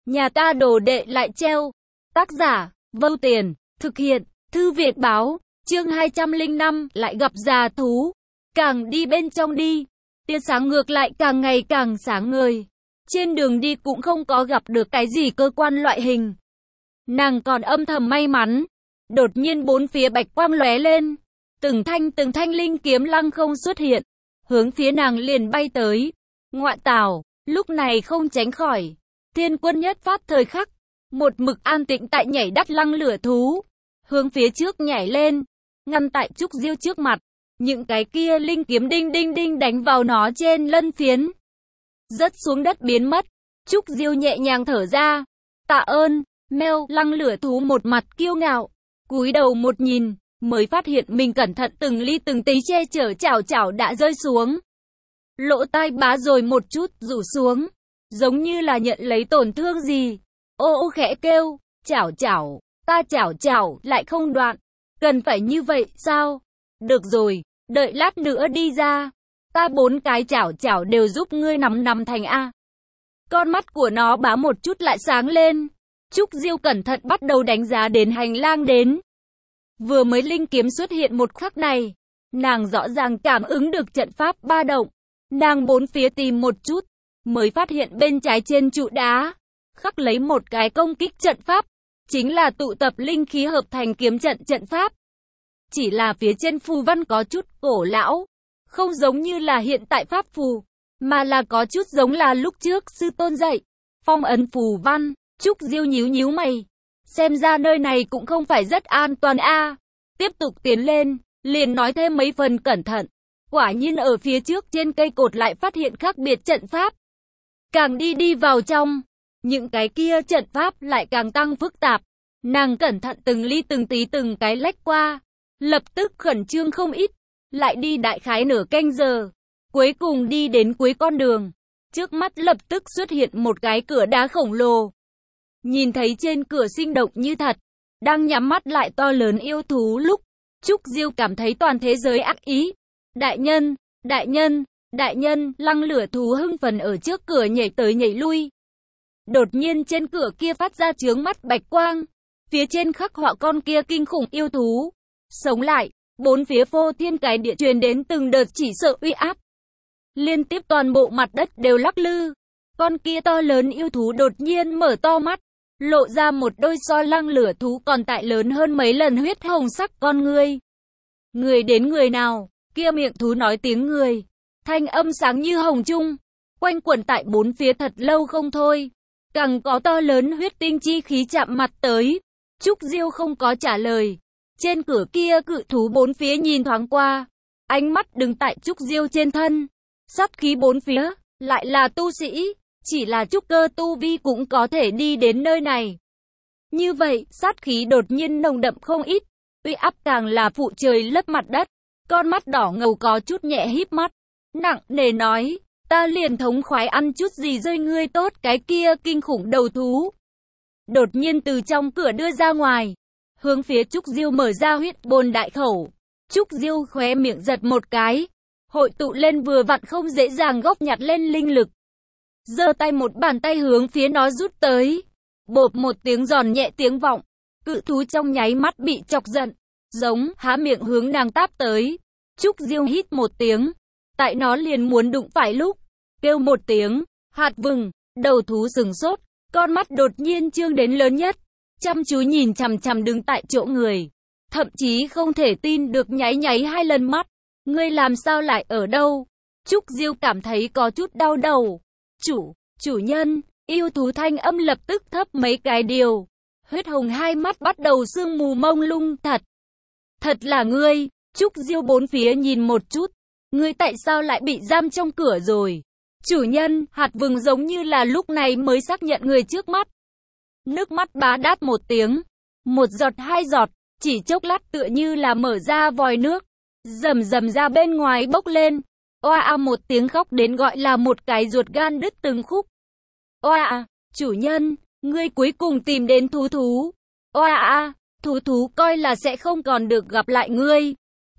Nhà ta đồ đệ lại treo. Tác giả, Vô Tiền, thực hiện, Thư viện báo, chương 205, lại gặp già thú. Càng đi bên trong đi, tia sáng ngược lại càng ngày càng sáng ngời. Trên đường đi cũng không có gặp được cái gì cơ quan loại hình. Nàng còn âm thầm may mắn. Đột nhiên bốn phía bạch quang lóe lên. Từng thanh linh kiếm lăng không xuất hiện. Hướng phía nàng liền bay tới. Ngoại tảo, lúc này không tránh khỏi. Thiên quân nhất phát thời khắc. Một mực an tĩnh tại nhảy đắt lăng lửa thú. Hướng phía trước nhảy lên. Ngăn tại Trúc Diêu trước mặt. Những cái kia linh kiếm đinh đinh đinh đánh vào nó trên lân phiến. Rớt xuống đất biến mất. Trúc Diêu nhẹ nhàng thở ra. Tạ ơn, meo, lăng lửa thú một mặt kiêu ngạo. Cúi đầu một nhìn, mới phát hiện mình cẩn thận từng ly từng tí che chở chảo đã rơi xuống. Lỗ tai bá rồi một chút rủ xuống. Giống như là nhận lấy tổn thương gì. Ô khẽ kêu, chảo, ta chảo lại không đoạn. Cần phải như vậy sao? Được rồi, đợi lát nữa đi ra. Ta 4 cái chảo đều giúp ngươi nắm thành A. Con mắt của nó bá một chút lại sáng lên. Trúc Diêu cẩn thận bắt đầu đánh giá đến hành lang đến. Vừa mới linh kiếm xuất hiện một khắc này, nàng rõ ràng cảm ứng được trận pháp ba động. Nàng bốn phía tìm một chút, mới phát hiện bên trái trên trụ đá, khắc lấy một cái công kích trận pháp, chính là tụ tập linh khí hợp thành kiếm trận pháp. Chỉ là phía trên phù văn có chút cổ lão, không giống như là hiện tại pháp phù, mà là có chút giống là lúc trước sư tôn dạy. Phong ấn phù văn, Trúc Diêu nhíu mày. Xem ra nơi này cũng không phải rất an toàn a. Tiếp tục tiến lên, liền nói thêm mấy phần cẩn thận. Quả nhiên ở phía trước trên cây cột lại phát hiện khác biệt trận pháp. Càng đi vào trong, những cái kia trận pháp lại càng tăng phức tạp. Nàng cẩn thận từng ly từng tí từng cái lách qua. Lập tức khẩn trương không ít. Lại đi đại khái nửa canh giờ. Cuối cùng đi đến cuối con đường. Trước mắt lập tức xuất hiện một cái cửa đá khổng lồ. Nhìn thấy trên cửa sinh động như thật. Đang nhắm mắt lại to lớn yêu thú lúc. Trúc Diêu cảm thấy toàn thế giới ác ý. Đại nhân, lăng lửa thú hưng phấn ở trước cửa nhảy tới nhảy lui. Đột nhiên trên cửa kia phát ra chướng mắt bạch quang. Phía trên khắc họa con kia kinh khủng yêu thú. Sống lại, bốn phía phô thiên cái địa truyền đến từng đợt chỉ sợ uy áp. Liên tiếp toàn bộ mặt đất đều lắc lư. Con kia to lớn yêu thú đột nhiên mở to mắt. Lộ ra một đôi so lăng lửa thú còn tại lớn hơn mấy lần huyết hồng sắc con ngươi. Người đến người nào, kia miệng thú nói tiếng người. Thanh âm sáng như hồng trung, quanh quẩn tại bốn phía thật lâu không thôi. Càng có to lớn huyết tinh chi khí chạm mặt tới. Trúc Diêu không có trả lời. Trên cửa kia cự thú bốn phía nhìn thoáng qua. Ánh mắt đứng tại Trúc Diêu trên thân. Sát khí bốn phía, lại là tu sĩ. Chỉ là trúc cơ tu vi cũng có thể đi đến nơi này. Như vậy, sát khí đột nhiên nồng đậm không ít. Uy áp càng là phụ trời lấp mặt đất. Con mắt đỏ ngầu có chút nhẹ híp mắt. Nặng nề nói, ta liền thống khoái ăn chút gì rơi ngươi tốt cái kia kinh khủng đầu thú. Đột nhiên từ trong cửa đưa ra ngoài. Hướng phía Trúc Diêu mở ra huyết bồn đại khẩu. Trúc Diêu khóe miệng giật một cái. Hội tụ lên vừa vặn không dễ dàng góp nhặt lên linh lực. Giơ tay một bàn tay hướng phía nó rút tới. Bộp một tiếng giòn nhẹ tiếng vọng. Cự thú trong nháy mắt bị chọc giận. Giống há miệng hướng nàng táp tới. Trúc Diêu hít một tiếng. Tại nó liền muốn đụng phải lúc. Kêu một tiếng. Hạt vừng. Đầu thú sừng sốt. Con mắt đột nhiên trương đến lớn nhất. Chăm chú nhìn chằm đứng tại chỗ người. Thậm chí không thể tin được nháy 2 lần mắt. Ngươi làm sao lại ở đâu? Trúc Diêu cảm thấy có chút đau đầu. Chủ nhân, yêu thú thanh âm lập tức thấp mấy cái điều. Huyết hồng hai mắt bắt đầu sương mù mông lung Thật là ngươi. Trúc Diêu bốn phía nhìn một chút. Ngươi tại sao lại bị giam trong cửa rồi? Chủ nhân, hạt vừng giống như là lúc này mới xác nhận người trước mắt. Nước mắt bá đát một tiếng. Một giọt 2 giọt, chỉ chốc lát tựa như là mở ra vòi nước. Rầm ra bên ngoài bốc lên. Oa một tiếng khóc đến gọi là một cái ruột gan đứt từng khúc. Oa, chủ nhân, ngươi cuối cùng tìm đến thú. Oa, thú coi là sẽ không còn được gặp lại ngươi.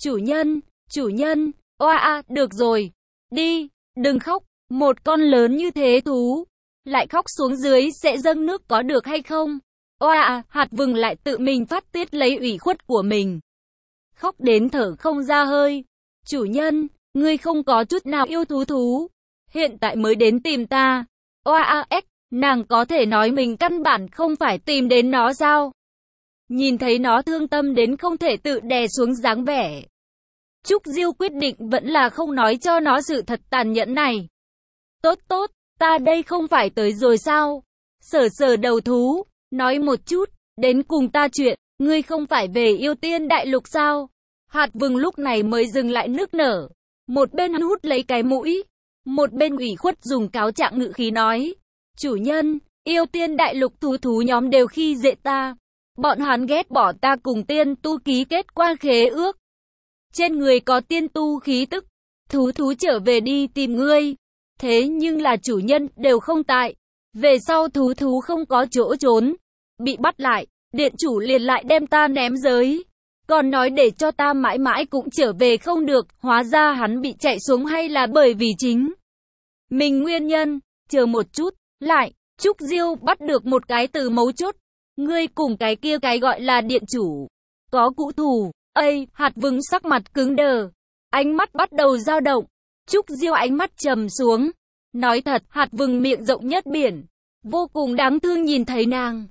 Chủ nhân, oa, được rồi. Đi, đừng khóc, một con lớn như thế thú. lại khóc xuống dưới sẽ dâng nước có được hay không? Oa, hạt vừng lại tự mình phát tiết lấy ủy khuất của mình. Khóc đến thở không ra hơi. Chủ nhân, ngươi không có chút nào yêu thú. Hiện tại mới đến tìm ta. Oa, nàng có thể nói mình căn bản không phải tìm đến nó sao? Nhìn thấy nó thương tâm đến không thể tự đè xuống dáng vẻ. Trúc Diêu quyết định vẫn là không nói cho nó sự thật tàn nhẫn này. Tốt, ta đây không phải tới rồi sao? Sờ đầu thú, nói một chút, đến cùng ta chuyện, ngươi không phải về Yêu Tiên Đại Lục sao? Hạt vừng lúc này mới dừng lại nức nở. Một bên hút lấy cái mũi, một bên ủy khuất dùng cáo trạng ngự khí nói. Chủ nhân, Yêu Tiên Đại Lục thú nhóm đều khi dễ ta. Bọn hắn ghét bỏ ta cùng tiên tu ký kết qua khế ước. Trên người có tiên tu khí tức, thú trở về đi tìm ngươi. Thế nhưng là chủ nhân đều không tại. Về sau thú không có chỗ trốn. Bị bắt lại, điện chủ liền lại đem ta ném giới. Còn nói để cho ta mãi mãi cũng trở về không được. Hóa ra hắn bị chạy xuống hay là bởi vì chính mình nguyên nhân. Chờ một chút, lại, Trúc Diêu bắt được một cái từ mấu chốt. Ngươi cùng cái kia cái gọi là điện chủ. Có cũ thù. Hạt vừng sắc mặt cứng đờ. Ánh mắt bắt đầu dao động. Trúc Diêu ánh mắt trầm xuống. Nói thật, hạt vừng miệng rộng nhất biển. Vô cùng đáng thương nhìn thấy nàng.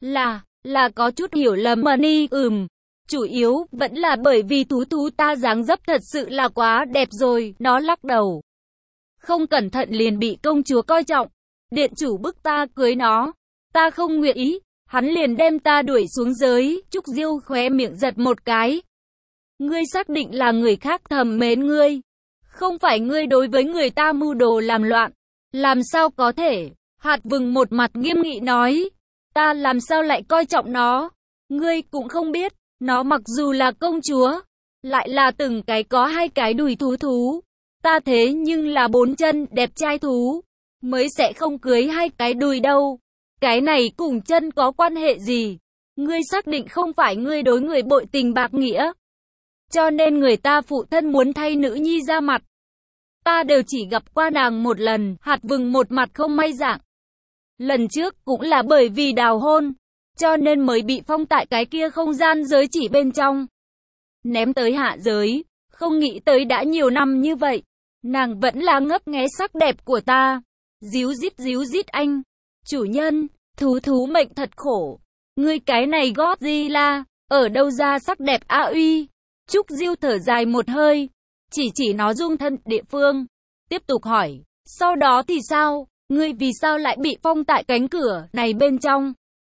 Là có chút hiểu lầm mà ni. Chủ yếu vẫn là bởi vì thú ta dáng dấp thật sự là quá đẹp rồi. Nó lắc đầu. Không cẩn thận liền bị công chúa coi trọng. Điện chủ bức ta cưới nó. Ta không nguyện ý. Hắn liền đem ta đuổi xuống giới. Trúc Diêu khóe miệng giật một cái. Ngươi xác định là người khác thầm mến ngươi. Không phải ngươi đối với người ta mưu đồ làm loạn. Làm sao có thể? Hạt vừng một mặt nghiêm nghị nói. Ta làm sao lại coi trọng nó? Ngươi cũng không biết. Nó mặc dù là công chúa. Lại là từng cái có 2 cái đùi thú. Ta thế nhưng là 4 chân đẹp trai thú. Mới sẽ không cưới 2 cái đùi đâu. Cái này cùng chân có quan hệ gì? Ngươi xác định không phải ngươi đối người bội tình bạc nghĩa. Cho nên người ta phụ thân muốn thay nữ nhi ra mặt. Ta đều chỉ gặp qua nàng một lần. Hạt vừng một mặt không may dạng. Lần trước cũng là bởi vì đào hôn. Cho nên mới bị phong tại cái kia không gian giới chỉ bên trong. Ném tới hạ giới. Không nghĩ tới đã nhiều năm như vậy. Nàng vẫn là ngấp nghé sắc đẹp của ta. Díu dít anh. Chủ nhân, thú mệnh thật khổ. Ngươi cái này Godzilla, ở đâu ra sắc đẹp a uy. Trúc Diêu thở dài một hơi, chỉ nó dung thân địa phương. Tiếp tục hỏi, sau đó thì sao? Ngươi vì sao lại bị phong tại cánh cửa này bên trong?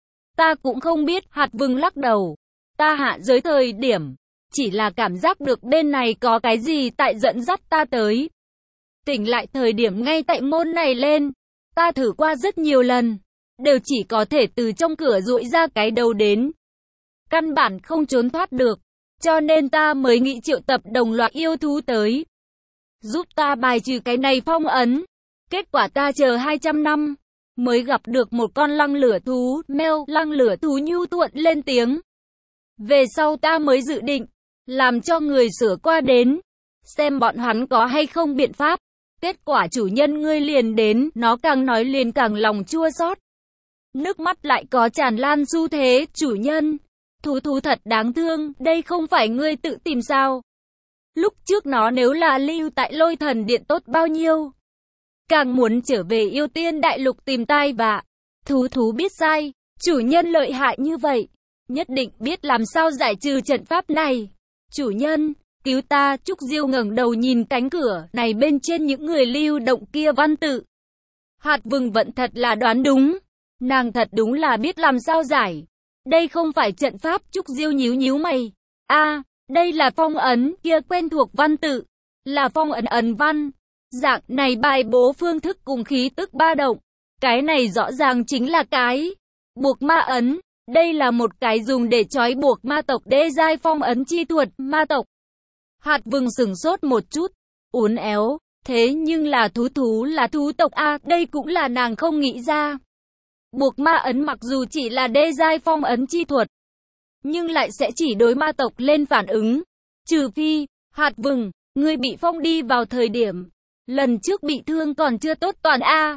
Ta cũng không biết, hạt vừng lắc đầu. Ta hạ giới thời điểm, chỉ là cảm giác được bên này có cái gì tại dẫn dắt ta tới. Tỉnh lại thời điểm ngay tại môn này lên. Ta thử qua rất nhiều lần, đều chỉ có thể từ trong cửa duỗi ra cái đầu đến. Căn bản không trốn thoát được, cho nên ta mới nghĩ triệu tập đồng loạt yêu thú tới. Giúp ta bài trừ cái này phong ấn. Kết quả ta chờ 200 năm, mới gặp được một con lăng lửa thú, lăng lửa thú nhu thuận lên tiếng. Về sau ta mới dự định, làm cho người sửa qua đến, xem bọn hắn có hay không biện pháp. Kết quả chủ nhân ngươi liền đến, nó càng nói liền càng lòng chua xót. Nước mắt lại có tràn lan xu thế, chủ nhân. Thú thật đáng thương, đây không phải ngươi tự tìm sao. Lúc trước nó nếu là lưu tại Lôi Thần Điện tốt bao nhiêu. Càng muốn trở về Yêu Tiên Đại Lục tìm tai vạ. Thú biết sai, chủ nhân lợi hại như vậy. Nhất định biết làm sao giải trừ trận pháp này. Chủ nhân, cứu ta. Trúc Diêu ngẩng đầu nhìn cánh cửa này bên trên những người lưu động kia văn tự. Hạt vừng vận thật là đoán đúng. Nàng thật đúng là biết làm sao giải. Đây không phải trận pháp. Trúc Diêu nhíu mày. Đây là phong ấn kia quen thuộc văn tự. Là phong ấn văn. Dạng này bài bố phương thức cùng khí tức ba động. Cái này rõ ràng chính là cái buộc ma ấn. Đây là một cái dùng để trói buộc ma tộc đê giai phong ấn chi thuật ma tộc. Hạt vừng sửng sốt một chút, uốn éo, thế nhưng là thú là thú tộc đây cũng là nàng không nghĩ ra. Buộc ma ấn mặc dù chỉ là đê giai phong ấn chi thuật, nhưng lại sẽ chỉ đối ma tộc lên phản ứng. Trừ phi, hạt vừng, ngươi bị phong đi vào thời điểm lần trước bị thương còn chưa tốt toàn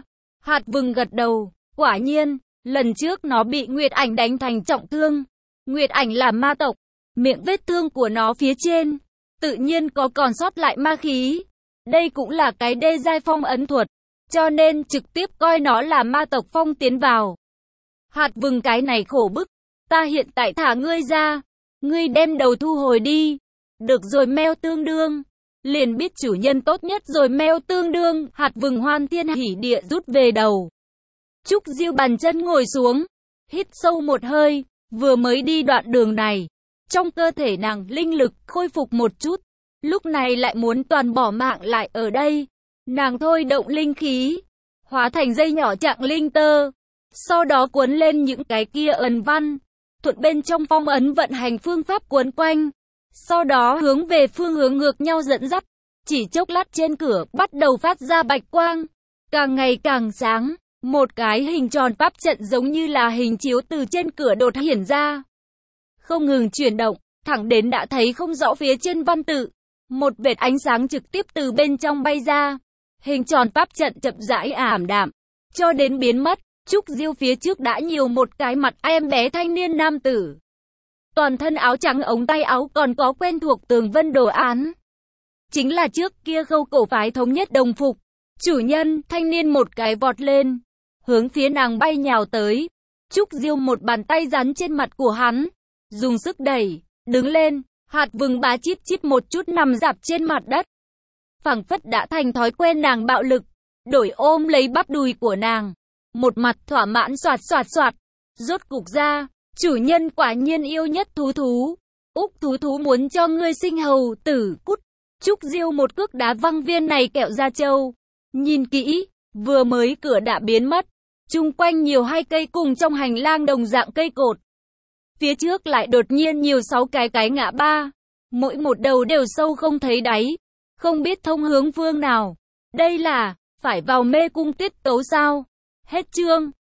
Hạt Vừng gật đầu, quả nhiên, lần trước nó bị Nguyệt Ảnh đánh thành trọng thương. Nguyệt Ảnh là ma tộc, miệng vết thương của nó phía trên, tự nhiên có còn sót lại ma khí. Đây cũng là cái đê giai phong ấn thuật, cho nên trực tiếp coi nó là ma tộc phong tiến vào. Hạt Vừng cái này khổ bức, ta hiện tại thả ngươi ra, ngươi đem đầu thu hồi đi. Được rồi Meo Tương Đương, liền biết chủ nhân tốt nhất rồi Meo Tương Đương. Hạt Vừng hoan thiên hỉ địa rút về đầu. Trúc Diêu bàn chân ngồi xuống, hít sâu một hơi, vừa mới đi đoạn đường này, trong cơ thể nàng linh lực khôi phục một chút, lúc này lại muốn toàn bỏ mạng lại ở đây. Nàng thôi động linh khí, hóa thành dây nhỏ trạng linh tơ, sau đó cuốn lên những cái kia ấn văn, thuận bên trong phong ấn vận hành phương pháp cuốn quanh, sau đó hướng về phương hướng ngược nhau dẫn dắt. Chỉ chốc lát trên cửa bắt đầu phát ra bạch quang, càng ngày càng sáng, một cái hình tròn pháp trận giống như là hình chiếu từ trên cửa đột hiển ra, không ngừng chuyển động, thẳng đến đã thấy không rõ phía trên văn tự, một vệt ánh sáng trực tiếp từ bên trong bay ra, hình tròn pháp trận chậm rãi ảm đạm, cho đến biến mất. Trúc Diêu phía trước đã nhiều một cái mặt em bé thanh niên nam tử, toàn thân áo trắng, ống tay áo còn có quen thuộc tường vân đồ án, chính là trước kia Khâu cổ phái thống nhất đồng phục. Chủ nhân, thanh niên một cái vọt lên, hướng phía nàng bay nhào tới. Trúc Diêu một bàn tay dán trên mặt của hắn, dùng sức đẩy, đứng lên. Hạt Vừng bá chip chip một chút nằm rạp trên mặt đất, phảng phất đã thành thói quen nàng bạo lực, đổi ôm lấy bắp đùi của nàng, một mặt thỏa mãn xoạt xoạt xoạt. Rốt cục ra, chủ nhân quả nhiên yêu nhất thú thú. Úc thú thú muốn cho ngươi sinh hầu tử, cút. Trúc Diêu một cước đá văng viên này kẹo da trâu. Nhìn kỹ, vừa mới cửa đã biến mất, chung quanh nhiều hai cây cùng trong hành lang đồng dạng cây cột. Phía trước lại đột nhiên nhiều 6 cái ngã ba, mỗi một đầu đều sâu không thấy đáy, không biết thông hướng phương nào. Đây là phải vào mê cung tiết tấu sao? Hết chương.